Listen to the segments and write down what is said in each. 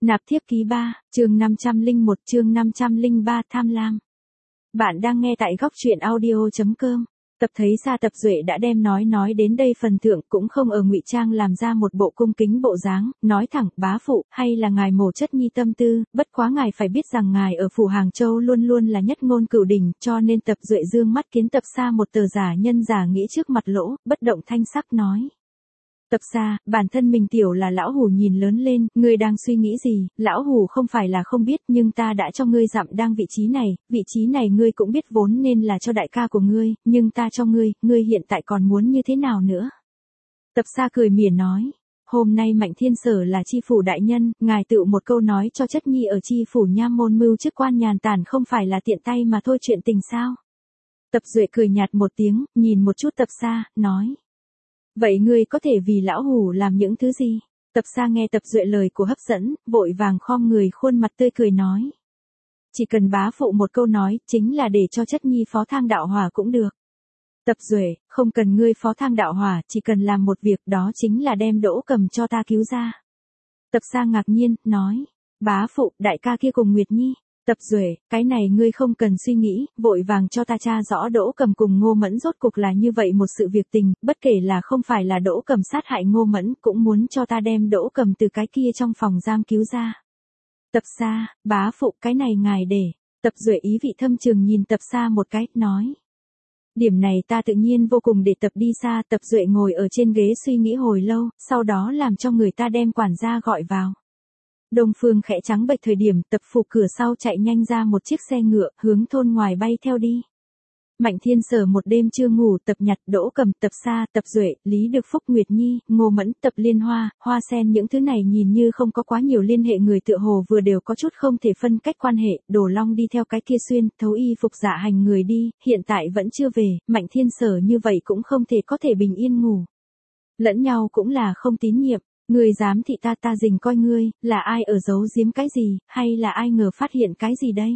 Nạp thiếp ký 3, chương 501, chương 503 tham lam. Bạn đang nghe tại góc truyện audio.com. Tập thấy Sa Tập Duệ đã đem nói đến đây phần thượng, cũng không ở ngụy trang làm ra một bộ cung kính bộ dáng, nói thẳng: bá phụ, hay là ngài mổ chất nhi tâm tư, bất quá ngài phải biết rằng ngài ở phủ Hàng Châu luôn luôn là nhất ngôn cửu đỉnh, cho nên Tập Duệ dương mắt kiến Tập Sa một tờ giả nhân giả nghĩ trước mặt lỗ, bất động thanh sắc nói. Tập Sa, bản thân mình tiểu là lão hủ nhìn lớn lên, ngươi đang suy nghĩ gì? Lão hủ không phải là không biết, nhưng ta đã cho ngươi dặm đang vị trí này ngươi cũng biết vốn nên là cho đại ca của ngươi, nhưng ta cho ngươi hiện tại còn muốn như thế nào nữa? Tập Sa cười mỉa nói, hôm nay Mạnh Thiên Sở là chi phủ đại nhân, ngài tự một câu nói cho chất nhi ở chi phủ nha môn mưu chức quan nhàn tản không phải là tiện tay mà thôi chuyện tình sao? Tập Duệ cười nhạt một tiếng, nhìn một chút Tập Sa, nói. Vậy ngươi có thể vì lão hủ làm những thứ gì? Tập Sa nghe Tập Duệ lời của hấp dẫn, vội vàng khom người khuôn mặt tươi cười nói. Chỉ cần bá phụ một câu nói, chính là để cho chất nhi phó thang đạo hỏa cũng được. Tập Duệ, không cần ngươi phó thang đạo hỏa, chỉ cần làm một việc, đó chính là đem Đỗ Cầm cho ta cứu ra. Tập Sa ngạc nhiên, nói. Bá phụ, đại ca kia cùng Nguyệt Nhi. Tập Duệ, cái này ngươi không cần suy nghĩ, vội vàng cho ta tra rõ Đỗ Cầm cùng Ngô Mẫn rốt cục là như vậy một sự việc tình, bất kể là không phải là Đỗ Cầm sát hại Ngô Mẫn, cũng muốn cho ta đem Đỗ Cầm từ cái kia trong phòng giam cứu ra. Tập Sa, bá phụ, cái này ngài để. Tập Duệ ý vị thâm trường nhìn Tập Sa một cái, nói. Điểm này ta tự nhiên vô cùng để Tập đi xa. Tập Duệ ngồi ở trên ghế suy nghĩ hồi lâu, sau đó làm cho người ta đem quản gia gọi vào. Đông phương khẽ trắng bệch thời điểm, Tập phủ cửa sau chạy nhanh ra một chiếc xe ngựa, hướng thôn ngoài bay theo đi. Mạnh Thiên Sở một đêm chưa ngủ, Tập Nhặt, Đỗ Cầm, Tập Sa, Tập Duệ, Lý Được Phúc, Nguyệt Nhi, Ngô Mẫn, Tập Liên Hoa, Hoa Sen, những thứ này nhìn như không có quá nhiều liên hệ người tựa hồ vừa đều có chút không thể phân cách quan hệ. Đồ Long đi theo cái kia xuyên thấu y phục dạ hành người đi, hiện tại vẫn chưa về. Mạnh Thiên Sở như vậy cũng không thể có thể bình yên ngủ. Lẫn nhau cũng là không tín nhiệm. Ngươi dám thị ta rình coi ngươi, là ai ở giấu giếm cái gì, hay là ai ngờ phát hiện cái gì đây?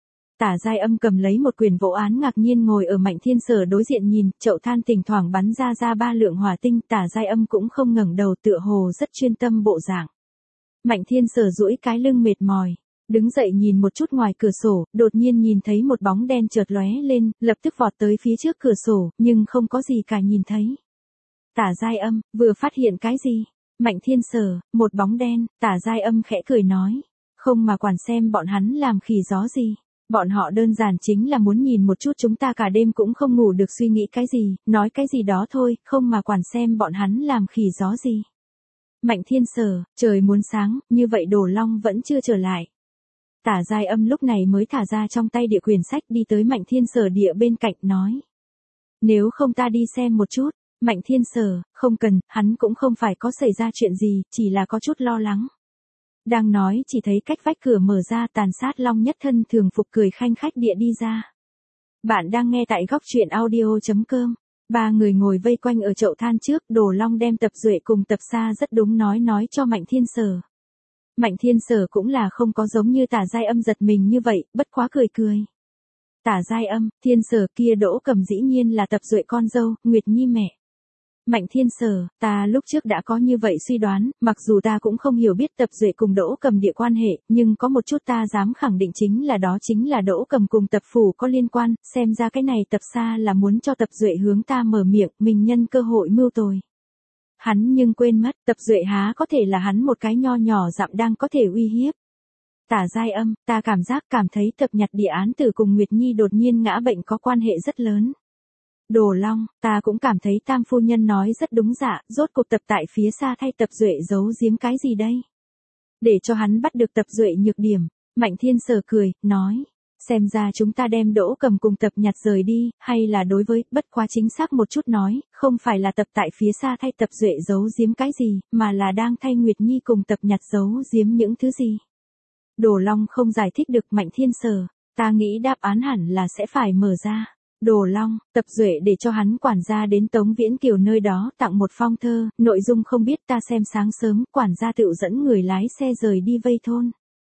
Tả Giai Âm cầm lấy một quyền vỗ án ngạc nhiên ngồi ở Mạnh Thiên Sở đối diện nhìn, chậu than thỉnh thoảng bắn ra 3 lượng hỏa tinh, Tả Giai Âm cũng không ngẩng đầu, tựa hồ rất chuyên tâm bộ dạng. Mạnh Thiên Sở duỗi cái lưng mệt mỏi, đứng dậy nhìn một chút ngoài cửa sổ, đột nhiên nhìn thấy một bóng đen chợt lóe lên, lập tức vọt tới phía trước cửa sổ, nhưng không có gì cả nhìn thấy. Tả Giai Âm, vừa phát hiện cái gì? Mạnh Thiên Sở, một bóng đen. Tả Giai Âm khẽ cười nói. Không mà quản xem bọn hắn làm khỉ gió gì. Bọn họ đơn giản chính là muốn nhìn một chút chúng ta cả đêm cũng không ngủ được suy nghĩ cái gì, nói cái gì đó thôi, không mà quản xem bọn hắn làm khỉ gió gì. Mạnh Thiên Sở, trời muốn sáng, như vậy Đồ Long vẫn chưa trở lại. Tả Giai Âm lúc này mới thả ra trong tay địa quyển sách đi tới Mạnh Thiên Sở địa bên cạnh nói. Nếu không ta đi xem một chút. Mạnh Thiên Sở, không cần, hắn cũng không phải có xảy ra chuyện gì, chỉ là có chút lo lắng. Đang nói chỉ thấy cách vách cửa mở ra, Tàn Sát Long nhất thân thường phục cười khanh khách địa đi ra. Bạn đang nghe tại góc truyện audio.com. 3 người ngồi vây quanh ở chậu than trước, Đồ Long đem Tập Duệ cùng Tập Sa rất đúng nói cho Mạnh Thiên Sở. Mạnh Thiên Sở cũng là không có giống như Tả Giai Âm giật mình như vậy, bất quá cười. Tả Giai Âm, Thiên Sở kia Đỗ Cầm dĩ nhiên là Tập Duệ con dâu, Nguyệt Nhi mẹ. Mạnh Thiên Sở, ta lúc trước đã có như vậy suy đoán, mặc dù ta cũng không hiểu biết Tập Duệ cùng Đỗ Cầm địa quan hệ, nhưng có một chút ta dám khẳng định chính là Đỗ Cầm cùng Tập phủ có liên quan, xem ra cái này Tập Sa là muốn cho Tập Duệ hướng ta mở miệng, mình nhân cơ hội mưu tồi. Hắn nhưng quên mất, Tập Duệ há có thể là hắn một cái nho nhỏ dặm đang có thể uy hiếp. Tả Giai Âm, ta cảm thấy Tập Nhặt địa án tử cùng Nguyệt Nhi đột nhiên ngã bệnh có quan hệ rất lớn. Đồ Long, ta cũng cảm thấy Tam phu nhân nói rất đúng dạ, rốt cuộc Tập tại phía xa thay Tập Duệ giấu giếm cái gì đây? Để cho hắn bắt được Tập Duệ nhược điểm. Mạnh Thiên Sở cười, nói. Xem ra chúng ta đem Đỗ Cầm cùng Tập Nhặt rời đi, hay là đối với, bất quá chính xác một chút nói, không phải là Tập tại phía xa thay Tập Duệ giấu giếm cái gì, mà là đang thay Nguyệt Nhi cùng Tập Nhặt giấu giếm những thứ gì. Đồ Long không giải thích được. Mạnh Thiên Sở, ta nghĩ đáp án hẳn là sẽ phải mở ra. Đồ Long, Tập Duệ để cho hắn quản gia đến Tống Viễn Kiều nơi đó tặng một phong thơ, nội dung không biết, ta xem sáng sớm, quản gia tự dẫn người lái xe rời đi vây thôn.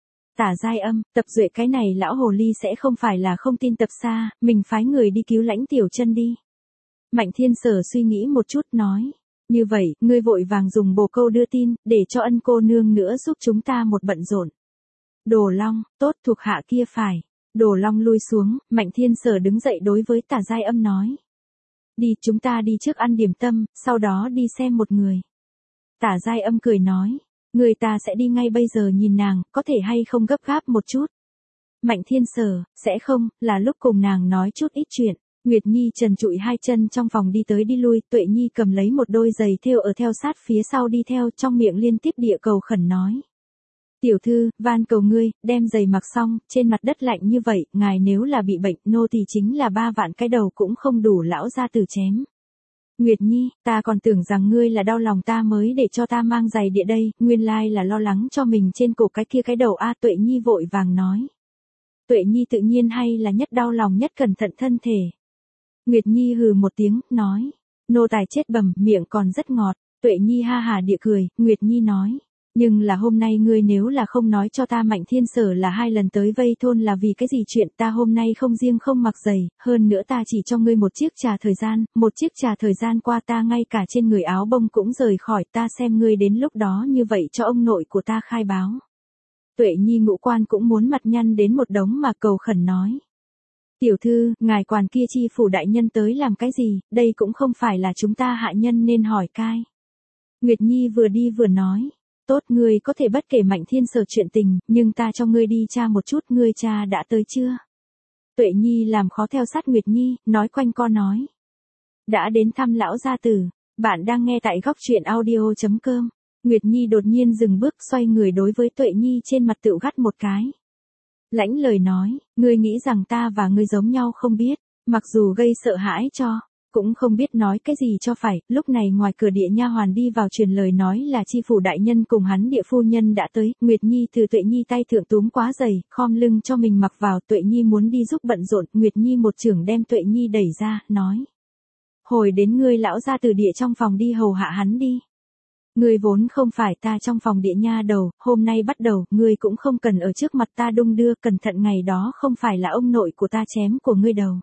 Tả Giai Âm, Tập Duệ cái này lão hồ ly sẽ không phải là không tin Tập Sa, mình phái người đi cứu Lãnh Tiểu Chân đi. Mạnh Thiên Sở suy nghĩ một chút nói. Như vậy, ngươi vội vàng dùng bồ câu đưa tin, để cho ân cô nương nữa giúp chúng ta một bận rộn. Đồ Long, tốt, thuộc hạ kia phải. Đồ Long lui xuống, Mạnh Thiên Sở đứng dậy đối với Tả Giai Âm nói. Đi, chúng ta đi trước ăn điểm tâm, sau đó đi xem một người. Tả Giai Âm cười nói. Người ta sẽ đi ngay bây giờ nhìn nàng, có thể hay không gấp gáp một chút. Mạnh Thiên Sở, sẽ không, là lúc cùng nàng nói chút ít chuyện. Nguyệt Nhi trần trụi hai chân trong phòng đi tới đi lui, Tuệ Nhi cầm lấy một đôi giày thêu ở theo sát phía sau đi theo, trong miệng liên tiếp địa cầu khẩn nói. Tiểu thư, van cầu ngươi, đem giày mặc xong, trên mặt đất lạnh như vậy, ngài nếu là bị bệnh, nô thì chính là 3 vạn cái đầu cũng không đủ lão gia tử chém. Nguyệt Nhi, ta còn tưởng rằng ngươi là đau lòng ta mới để cho ta mang giày địa đây, nguyên lai là lo lắng cho mình trên cổ cái kia cái đầu a. Tuệ Nhi vội vàng nói. Tuệ Nhi tự nhiên hay là nhất đau lòng nhất cẩn thận thân thể. Nguyệt Nhi hừ một tiếng, nói. Nô tài chết bầm, miệng còn rất ngọt. Tuệ Nhi ha hà địa cười, Nguyệt Nhi nói. Nhưng là hôm nay ngươi nếu là không nói cho ta Mạnh Thiên Sở là 2 lần tới vây thôn là vì cái gì chuyện, ta hôm nay không riêng không mặc giày, hơn nữa ta chỉ cho ngươi một chiếc trà thời gian, một chiếc trà thời gian qua ta ngay cả trên người áo bông cũng rời khỏi, ta xem ngươi đến lúc đó như vậy cho ông nội của ta khai báo. Tuệ Nhi ngũ quan cũng muốn mặt nhăn đến một đống mà cầu khẩn nói. Tiểu thư, ngài quản kia chi phủ đại nhân tới làm cái gì, đây cũng không phải là chúng ta hạ nhân nên hỏi cai. Nguyệt Nhi vừa đi vừa nói. Tốt, ngươi có thể bất kể Mạnh Thiên Sở chuyện tình, nhưng ta cho ngươi đi tra một chút, ngươi cha đã tới chưa? Tuệ Nhi làm khó theo sát Nguyệt Nhi, nói quanh co nói. Đã đến thăm lão gia tử, bạn đang nghe tại góc truyện audio.com. Nguyệt Nhi đột nhiên dừng bước xoay người đối với Tuệ Nhi trên mặt tựu gắt một cái. Lãnh lời nói, ngươi nghĩ rằng ta và ngươi giống nhau không biết, mặc dù gây sợ hãi cho. Cũng không biết nói cái gì cho phải, lúc này ngoài cửa địa nha hoàn đi vào truyền lời nói là chi phủ đại nhân cùng hắn địa phu nhân đã tới, Nguyệt Nhi từ Tuệ Nhi tay thượng túm quá giày, khom lưng cho mình mặc vào, Tuệ Nhi muốn đi giúp bận rộn, Nguyệt Nhi một chưởng đem Tuệ Nhi đẩy ra, nói. Hồi đến ngươi lão ra từ địa trong phòng đi hầu hạ hắn đi. Ngươi vốn không phải ta trong phòng địa nha đầu, hôm nay bắt đầu, ngươi cũng không cần ở trước mặt ta đung đưa, cẩn thận ngày đó không phải là ông nội của ta chém của ngươi đầu.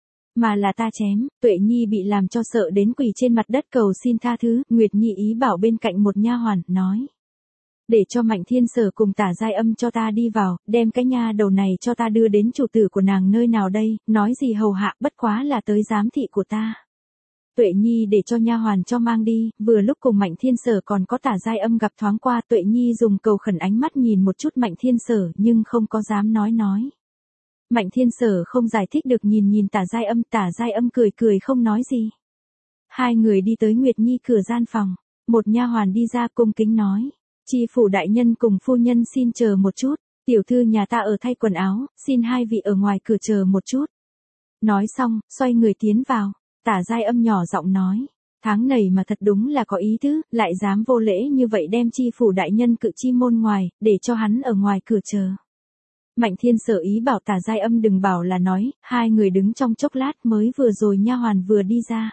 Mà là ta chém. Tuệ Nhi bị làm cho sợ đến quỳ trên mặt đất cầu xin tha thứ, Nguyệt Nhi ý bảo bên cạnh một nha hoàn, nói. Để cho Mạnh Thiên Sở cùng Tả Giai Âm cho ta đi vào, đem cái nha đầu này cho ta đưa đến chủ tử của nàng nơi nào đây, nói gì hầu hạ bất quá là tới giám thị của ta. Tuệ Nhi để cho nha hoàn cho mang đi, vừa lúc cùng Mạnh Thiên Sở còn có Tả Giai Âm gặp thoáng qua, Tuệ Nhi dùng cầu khẩn ánh mắt nhìn một chút Mạnh Thiên Sở nhưng không có dám nói. Mạnh Thiên Sở không giải thích được nhìn Tả Giai Âm cười không nói gì. Hai người đi tới Nguyệt Nhi cửa gian phòng, một nha hoàn đi ra cung kính nói, chi phủ đại nhân cùng phu nhân xin chờ một chút, tiểu thư nhà ta ở thay quần áo, xin hai vị ở ngoài cửa chờ một chút. Nói xong, xoay người tiến vào, Tả Giai Âm nhỏ giọng nói, tháng này mà thật đúng là có ý tứ, lại dám vô lễ như vậy đem chi phủ đại nhân cự chi môn ngoài, để cho hắn ở ngoài cửa chờ. Mạnh Thiên Sở ý bảo Tả Giai Âm đừng bảo là nói, hai người đứng trong chốc lát mới vừa rồi nha hoàn vừa đi ra.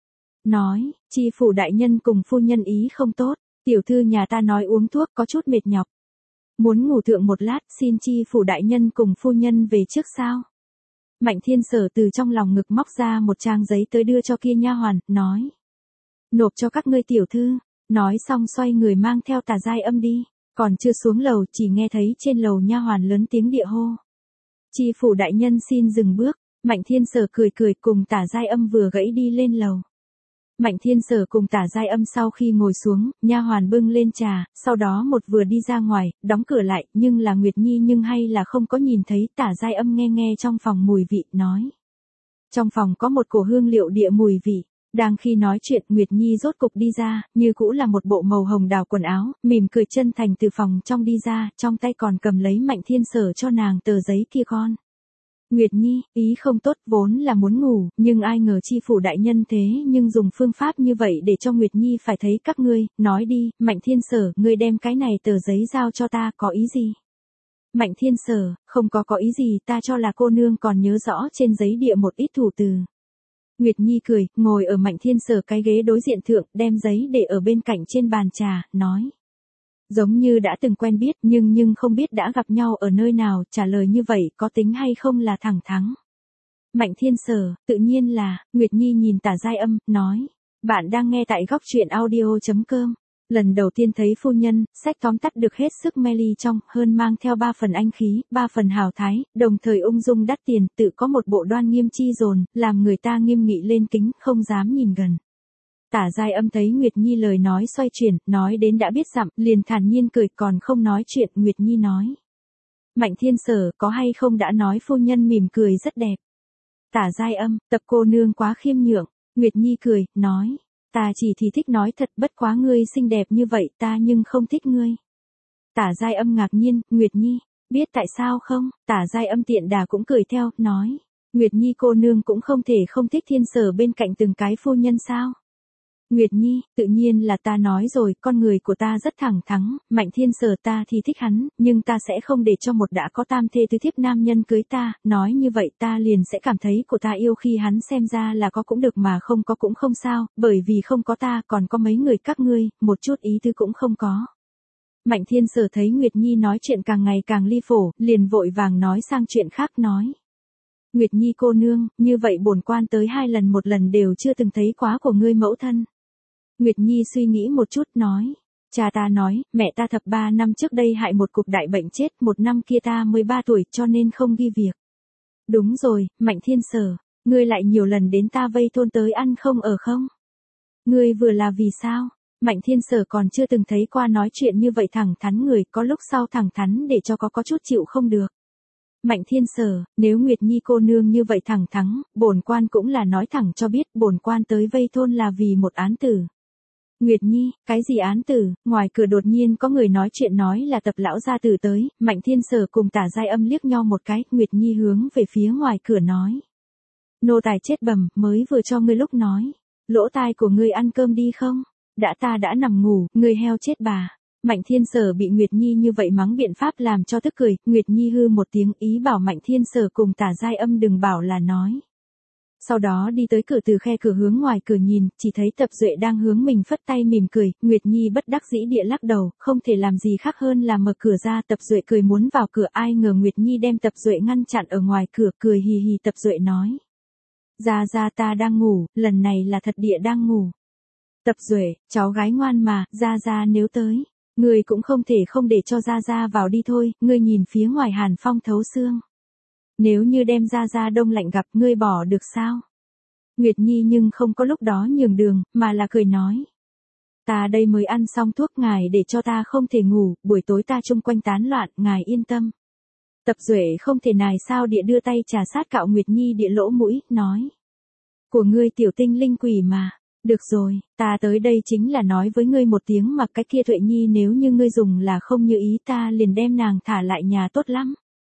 Nói, chi phủ đại nhân cùng phu nhân ý không tốt, tiểu thư nhà ta nói uống thuốc có chút mệt nhọc. Muốn ngủ thượng một lát, xin chi phủ đại nhân cùng phu nhân về trước sao? Mạnh Thiên Sở từ trong lòng ngực móc ra một trang giấy tới đưa cho kia nha hoàn, nói. Nộp cho các ngươi tiểu thư, nói xong xoay người mang theo Tả Giai Âm đi. Còn chưa xuống lầu chỉ nghe thấy trên lầu nha hoàn lớn tiếng địa hô. Chi phủ đại nhân xin dừng bước, Mạnh Thiên Sở cười cùng Tả Giai Âm vừa gãy đi lên lầu. Mạnh Thiên Sở cùng Tả Giai Âm sau khi ngồi xuống, nha hoàn bưng lên trà, sau đó một vừa đi ra ngoài, đóng cửa lại, nhưng là Nguyệt Nhi nhưng hay là không có nhìn thấy, Tả Giai Âm nghe trong phòng mùi vị, nói. Trong phòng có một cổ hương liệu địa mùi vị. Đang khi nói chuyện, Nguyệt Nhi rốt cục đi ra, như cũ là một bộ màu hồng đào quần áo, mỉm cười chân thành từ phòng trong đi ra, trong tay còn cầm lấy Mạnh Thiên Sở cho nàng tờ giấy kia con. Nguyệt Nhi, ý không tốt vốn là muốn ngủ, nhưng ai ngờ chi phủ đại nhân thế nhưng dùng phương pháp như vậy để cho Nguyệt Nhi phải thấy các ngươi, nói đi, Mạnh Thiên Sở, ngươi đem cái này tờ giấy giao cho ta, có ý gì? Mạnh Thiên Sở, không có ý gì, ta cho là cô nương còn nhớ rõ trên giấy địa một ít thủ từ. Nguyệt Nhi cười, ngồi ở Mạnh Thiên Sở cái ghế đối diện thượng, đem giấy để ở bên cạnh trên bàn trà, nói. Giống như đã từng quen biết, nhưng không biết đã gặp nhau ở nơi nào, trả lời như vậy có tính hay không là thẳng thắn. Mạnh Thiên Sở, tự nhiên là, Nguyệt Nhi nhìn Tả Giai Âm, nói. Bạn đang nghe tại góc truyện audio.com. Lần đầu tiên thấy phu nhân, sách tóm tắt được hết sức mê trong, hơn mang theo 3 phần anh khí, 3 phần hào thái, đồng thời ung dung đắt tiền, tự có một bộ đoan nghiêm chi dồn, làm người ta nghiêm nghị lên kính, không dám nhìn gần. Tả Giai Âm thấy Nguyệt Nhi lời nói xoay chuyển, nói đến đã biết dặm, liền thản nhiên cười, còn không nói chuyện. Nguyệt Nhi nói: Mạnh Thiên Sở, có hay không đã nói phu nhân mỉm cười rất đẹp. Tả Giai Âm: Tập cô nương quá khiêm nhượng. Nguyệt Nhi cười, nói: Ta chỉ thì thích nói thật, bất quá ngươi xinh đẹp như vậy ta nhưng không thích ngươi. Tả Giai Âm ngạc nhiên: Nguyệt Nhi, biết tại sao không? Tả Giai Âm tiện đà cũng cười theo, nói: Nguyệt Nhi cô nương cũng không thể không thích Thiên Sở bên cạnh từng cái phu nhân sao? Nguyệt Nhi, tự nhiên là ta nói rồi, con người của ta rất thẳng thắn, Mạnh Thiên Sở ta thì thích hắn, nhưng ta sẽ không để cho một đã có tam thê tứ thiếp nam nhân cưới ta, nói như vậy ta liền sẽ cảm thấy của ta yêu khi hắn xem ra là có cũng được mà không có cũng không sao, bởi vì không có ta còn có mấy người các ngươi, một chút ý tứ cũng không có. Mạnh Thiên Sở thấy Nguyệt Nhi nói chuyện càng ngày càng ly phổ, liền vội vàng nói sang chuyện khác, nói: Nguyệt Nhi cô nương, như vậy bổn quan tới 2 lần, một lần đều chưa từng thấy quá của ngươi mẫu thân. Nguyệt Nhi suy nghĩ một chút, nói: Cha ta nói, mẹ ta thập 3 năm trước đây hại một cuộc đại bệnh chết, một năm kia ta 13 tuổi cho nên không ghi việc. Đúng rồi, Mạnh Thiên Sở, ngươi lại nhiều lần đến ta Vây Thôn tới ăn không ở không? Ngươi vừa là vì sao? Mạnh Thiên Sở còn chưa từng thấy qua nói chuyện như vậy thẳng thắn người, có lúc sau thẳng thắn để cho có chút chịu không được. Mạnh Thiên Sở, nếu Nguyệt Nhi cô nương như vậy thẳng thắn, bổn quan cũng là nói thẳng cho biết, bổn quan tới Vây Thôn là vì một án tử. Nguyệt Nhi, cái gì án tử? Ngoài cửa đột nhiên có người nói chuyện, nói là Tập lão gia tử tới. Mạnh Thiên Sở cùng Tả Giai Âm liếc nhau một cái, Nguyệt Nhi hướng về phía ngoài cửa nói: Nô tài chết bẩm, mới vừa cho ngươi lúc nói, lỗ tai của ngươi ăn cơm đi không? Ta đã nằm ngủ, ngươi heo chết bà. Mạnh Thiên Sở bị Nguyệt Nhi như vậy mắng biện pháp làm cho tức cười, Nguyệt Nhi hư một tiếng, ý bảo Mạnh Thiên Sở cùng Tả Giai Âm đừng bảo là nói. Sau đó đi tới cửa, từ khe cửa hướng ngoài cửa nhìn, chỉ thấy Tập Duệ đang hướng mình phất tay mỉm cười, Nguyệt Nhi bất đắc dĩ địa lắc đầu, không thể làm gì khác hơn là mở cửa ra. Tập Duệ cười muốn vào cửa, ai ngờ Nguyệt Nhi đem Tập Duệ ngăn chặn ở ngoài cửa, cười hì hì. Tập Duệ nói: Gia ta đang ngủ, lần này là thật địa đang ngủ. Tập Duệ, cháu gái ngoan mà, Gia nếu tới, ngươi cũng không thể không để cho Gia vào đi thôi, ngươi nhìn phía ngoài hàn phong thấu xương. Nếu như đem Gia đông lạnh gặp, ngươi bỏ được sao? Nguyệt Nhi nhưng không có lúc đó nhường đường, mà là cười nói: Ta đây mới ăn xong thuốc, ngài để cho ta không thể ngủ, buổi tối ta chung quanh tán loạn, ngài yên tâm. Tập Duệ không thể nài sao địa đưa tay trà sát cạo Nguyệt Nhi địa lỗ mũi, nói: Của ngươi tiểu tinh linh quỷ mà. Được rồi, ta tới đây chính là nói với ngươi một tiếng, mà cái kia Thuệ Nhi nếu như ngươi dùng là không như ý, ta liền đem nàng thả lại nhà tốt lắm.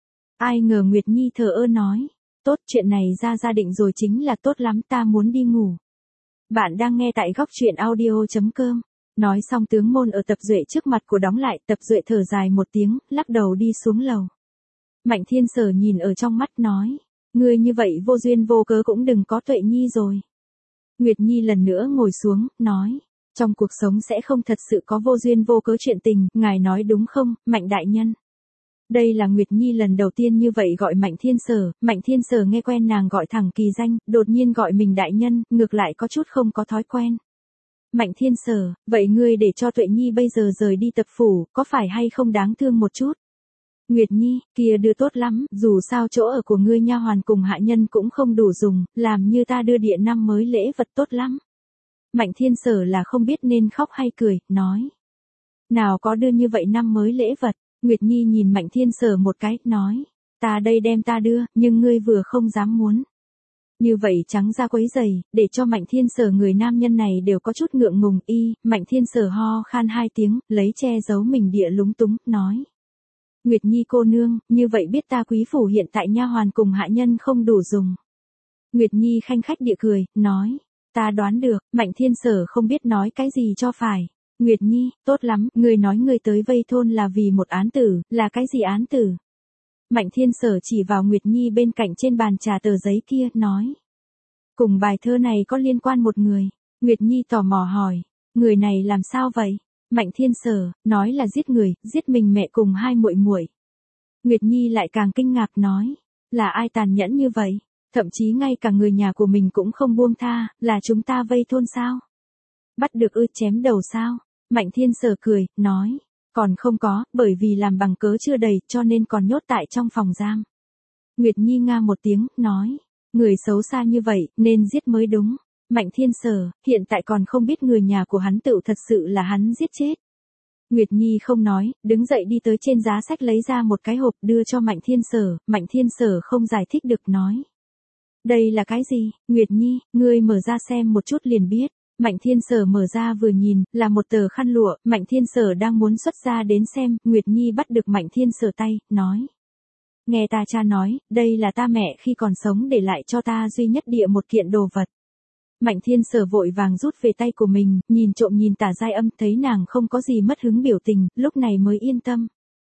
Ai ngờ Nguyệt Nhi thờ ơ nói: Tốt, chuyện này gia định rồi chính là tốt lắm, ta muốn đi ngủ. Bạn đang nghe tại góc truyện audio.com. Nói xong tướng môn ở Tập Duệ trước mặt của đóng lại, Tập Duệ thở dài một tiếng, lắc đầu đi xuống lầu. Mạnh Thiên Sở nhìn ở trong mắt, nói: Ngươi như vậy vô duyên vô cớ cũng đừng có Tuệ Nhi rồi. Nguyệt Nhi lần nữa ngồi xuống, nói: Trong cuộc sống sẽ không thật sự có vô duyên vô cớ chuyện tình, ngài nói đúng không, Mạnh đại nhân? Đây là Nguyệt Nhi lần đầu tiên như vậy gọi Mạnh Thiên Sở nghe quen nàng gọi thẳng kỳ danh, đột nhiên gọi mình đại nhân, ngược lại có chút không có thói quen. Mạnh Thiên Sở, vậy ngươi để cho Tuệ Nhi bây giờ rời đi Tập phủ, có phải hay không đáng thương một chút? Nguyệt Nhi, kia đưa tốt lắm, dù sao chỗ ở của ngươi nha hoàn cùng hạ nhân cũng không đủ dùng, làm như ta đưa địa năm mới lễ vật tốt lắm. Mạnh Thiên Sở là không biết nên khóc hay cười, nói: Nào có đưa như vậy năm mới lễ vật. Nguyệt Nhi nhìn Mạnh Thiên Sở một cái, nói: Ta đây đem ta đưa, nhưng ngươi vừa không dám muốn. Như vậy trắng ra quấy giày, để cho Mạnh Thiên Sở người nam nhân này đều có chút ngượng ngùng. Mạnh Thiên Sở ho khan 2 tiếng, lấy che giấu mình địa lúng túng, nói: Nguyệt Nhi cô nương, như vậy biết ta quý phủ hiện tại nha hoàn cùng hạ nhân không đủ dùng. Nguyệt Nhi khanh khách địa cười, nói: Ta đoán được. Mạnh Thiên Sở không biết nói cái gì cho phải. Nguyệt Nhi, tốt lắm, ngươi nói ngươi tới Vây Thôn là vì một án tử, là cái gì án tử? Mạnh Thiên Sở chỉ vào Nguyệt Nhi bên cạnh trên bàn trà tờ giấy kia, nói: Cùng bài thơ này có liên quan một người. Nguyệt Nhi tò mò hỏi: Người này làm sao vậy? Mạnh Thiên Sở nói là giết người, giết mình mẹ cùng 2 muội muội. Nguyệt Nhi lại càng kinh ngạc, nói: Là ai tàn nhẫn như vậy? Thậm chí ngay cả người nhà của mình cũng không buông tha, là chúng ta Vây Thôn sao? Bắt được chém đầu sao? Mạnh Thiên Sở cười, nói. Còn không có, bởi vì làm bằng cớ chưa đầy cho nên còn nhốt tại trong phòng giam. Nguyệt Nhi nga một tiếng, nói. Người xấu xa như vậy, nên giết mới đúng. Mạnh Thiên Sở, hiện tại còn không biết người nhà của hắn tựu thật sự là hắn giết chết. Nguyệt Nhi không nói, đứng dậy đi tới trên giá sách lấy ra một cái hộp đưa cho Mạnh Thiên Sở không giải thích được nói. Đây là cái gì? Nguyệt Nhi, ngươi mở ra xem một chút liền biết. Mạnh Thiên Sở mở ra vừa nhìn, là một tờ khăn lụa, Mạnh Thiên Sở đang muốn xuất ra đến xem, Nguyệt Nhi bắt được Mạnh Thiên Sở tay, nói. Nghe ta cha nói, đây là ta mẹ khi còn sống để lại cho ta duy nhất địa một kiện đồ vật. Mạnh Thiên Sở vội vàng rút về tay của mình, nhìn trộm nhìn Tả Giai Âm thấy nàng không có gì mất hứng biểu tình, lúc này mới yên tâm.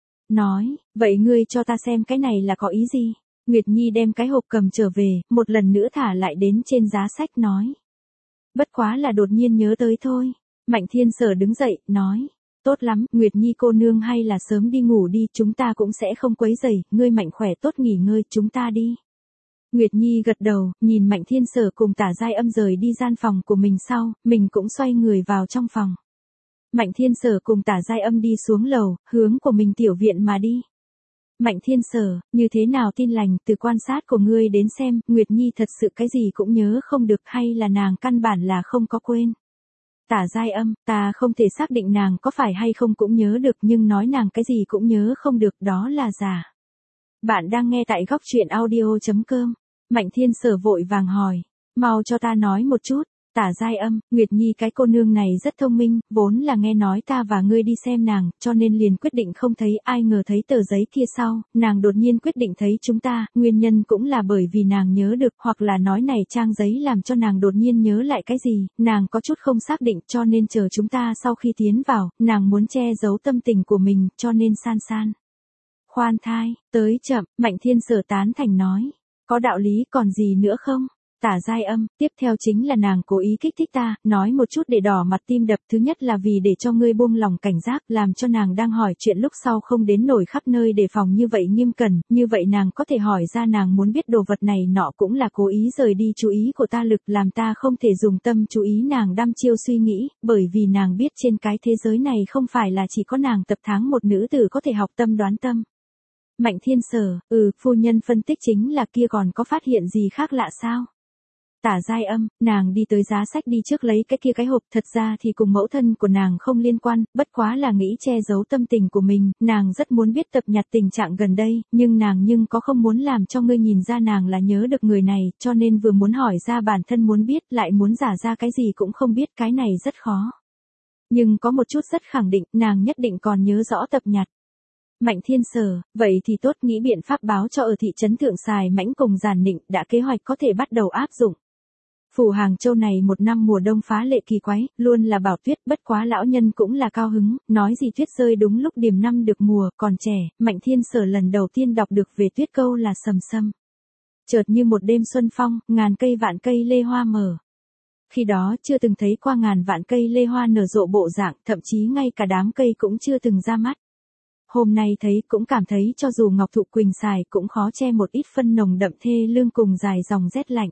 Nói, vậy ngươi cho ta xem cái này là có ý gì? Nguyệt Nhi đem cái hộp cầm trở về, một lần nữa thả lại đến trên giá sách nói. Bất quá là đột nhiên nhớ tới thôi. Mạnh Thiên Sở đứng dậy, nói. Tốt lắm, Nguyệt Nhi cô nương hay là sớm đi ngủ đi, chúng ta cũng sẽ không quấy rầy, ngươi mạnh khỏe tốt nghỉ ngơi, chúng ta đi. Nguyệt Nhi gật đầu, nhìn Mạnh Thiên Sở cùng Tả Giai Âm rời đi gian phòng của mình sau, mình cũng xoay người vào trong phòng. Mạnh Thiên Sở cùng Tả Giai Âm đi xuống lầu, hướng của mình tiểu viện mà đi. Mạnh Thiên Sở, như thế nào tin lành, từ quan sát của ngươi đến xem, Nguyệt Nhi thật sự cái gì cũng nhớ không được hay là nàng căn bản là không có quên. Tả Giai Âm, ta không thể xác định nàng có phải hay không cũng nhớ được nhưng nói nàng cái gì cũng nhớ không được đó là giả. Bạn đang nghe tại góc truyện audio.com. Mạnh Thiên Sở vội vàng hỏi, mau cho ta nói một chút. Tả Giai Âm, Nguyệt Nhi cái cô nương này rất thông minh, vốn là nghe nói ta và ngươi đi xem nàng, cho nên liền quyết định không thấy, ai ngờ thấy tờ giấy kia sau, nàng đột nhiên quyết định thấy chúng ta, nguyên nhân cũng là bởi vì nàng nhớ được, hoặc là nói này trang giấy làm cho nàng đột nhiên nhớ lại cái gì, nàng có chút không xác định cho nên chờ chúng ta sau khi tiến vào, nàng muốn che giấu tâm tình của mình, cho nên san. Khoan thai, tới chậm, Mạnh Thiên Sở tán thành nói, có đạo lý còn gì nữa không? Tả Giai Âm, tiếp theo chính là nàng cố ý kích thích ta, nói một chút để đỏ mặt tim đập, thứ nhất là vì để cho ngươi buông lòng cảnh giác, làm cho nàng đang hỏi chuyện lúc sau không đến nổi khắp nơi đề phòng như vậy nghiêm cẩn, như vậy nàng có thể hỏi ra nàng muốn biết đồ vật này nọ cũng là cố ý rời đi chú ý của ta lực làm ta không thể dùng tâm chú ý nàng đăm chiêu suy nghĩ, bởi vì nàng biết trên cái thế giới này không phải là chỉ có nàng tập tháng một nữ tử có thể học tâm đoán tâm. Mạnh Thiên Sở, phu nhân phân tích chính là kia còn có phát hiện gì khác lạ sao? Tả Giai Âm, nàng đi tới giá sách đi trước lấy cái hộp, thật ra thì cùng mẫu thân của nàng không liên quan, bất quá là nghĩ che giấu tâm tình của mình, nàng rất muốn biết tập nhặt tình trạng gần đây, nhưng nàng có không muốn làm cho ngươi nhìn ra nàng là nhớ được người này, cho nên vừa muốn hỏi ra bản thân muốn biết, lại muốn giả ra cái gì cũng không biết, cái này rất khó. Nhưng có một chút rất khẳng định, nàng nhất định còn nhớ rõ tập nhặt. Mạnh Thiên Sở, vậy thì tốt, nghĩ biện pháp báo cho ở thị trấn Thượng Sài Mãnh cùng Giản Nịnh, đã kế hoạch có thể bắt đầu áp dụng. Phủ Hàng Châu này một năm mùa đông phá lệ kỳ quái, luôn là bảo tuyết, bất quá lão nhân cũng là cao hứng, nói gì tuyết rơi đúng lúc điểm năm được mùa, còn trẻ, Mạnh Thiên Sở lần đầu tiên đọc được về tuyết câu là sầm sâm. Chợt như một đêm xuân phong, ngàn cây vạn cây lê hoa mở. Khi đó chưa từng thấy qua ngàn vạn cây lê hoa nở rộ bộ dạng, thậm chí ngay cả đám cây cũng chưa từng ra mắt. Hôm nay thấy cũng cảm thấy cho dù ngọc thụ quỳnh xài cũng khó che một ít phân nồng đậm thê lương cùng dài dòng rét lạnh.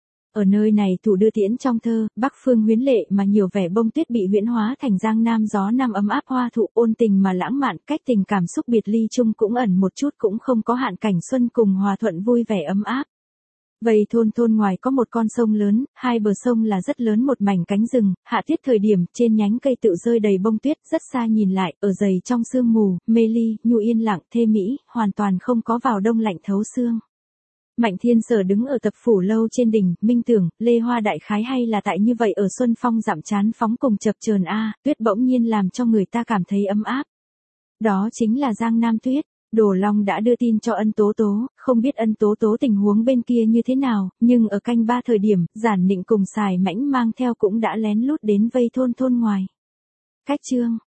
Ở nơi này thủ đưa tiễn trong thơ, Bắc phương huyến lệ mà nhiều vẻ bông tuyết bị huyễn hóa thành giang nam gió nam ấm áp hoa thụ ôn tình mà lãng mạn, cách tình cảm xúc biệt ly chung cũng ẩn một chút cũng không có hạn cảnh xuân cùng hòa thuận vui vẻ ấm áp. Vậy thôn ngoài có một con sông lớn, hai bờ sông là rất lớn một mảnh cánh rừng, hạ tiết thời điểm, trên nhánh cây tự rơi đầy bông tuyết, rất xa nhìn lại, ở dày trong sương mù, mê ly, nhu yên lặng, thê mỹ, hoàn toàn không có vào đông lạnh thấu xương. Mạnh Thiên Sở đứng ở tập phủ lâu trên đỉnh, minh tưởng, lê hoa đại khái hay là tại như vậy ở xuân phong dặm chán phóng cùng chập chờn tuyết bỗng nhiên làm cho người ta cảm thấy ấm áp. Đó chính là Giang Nam tuyết. Đồ Long đã đưa tin cho Ân Tố Tố, không biết Ân Tố Tố tình huống bên kia như thế nào, nhưng ở canh 3 thời điểm, Giản Nịnh cùng Sài Mãnh mang theo cũng đã lén lút đến vây thôn ngoài. Cách chương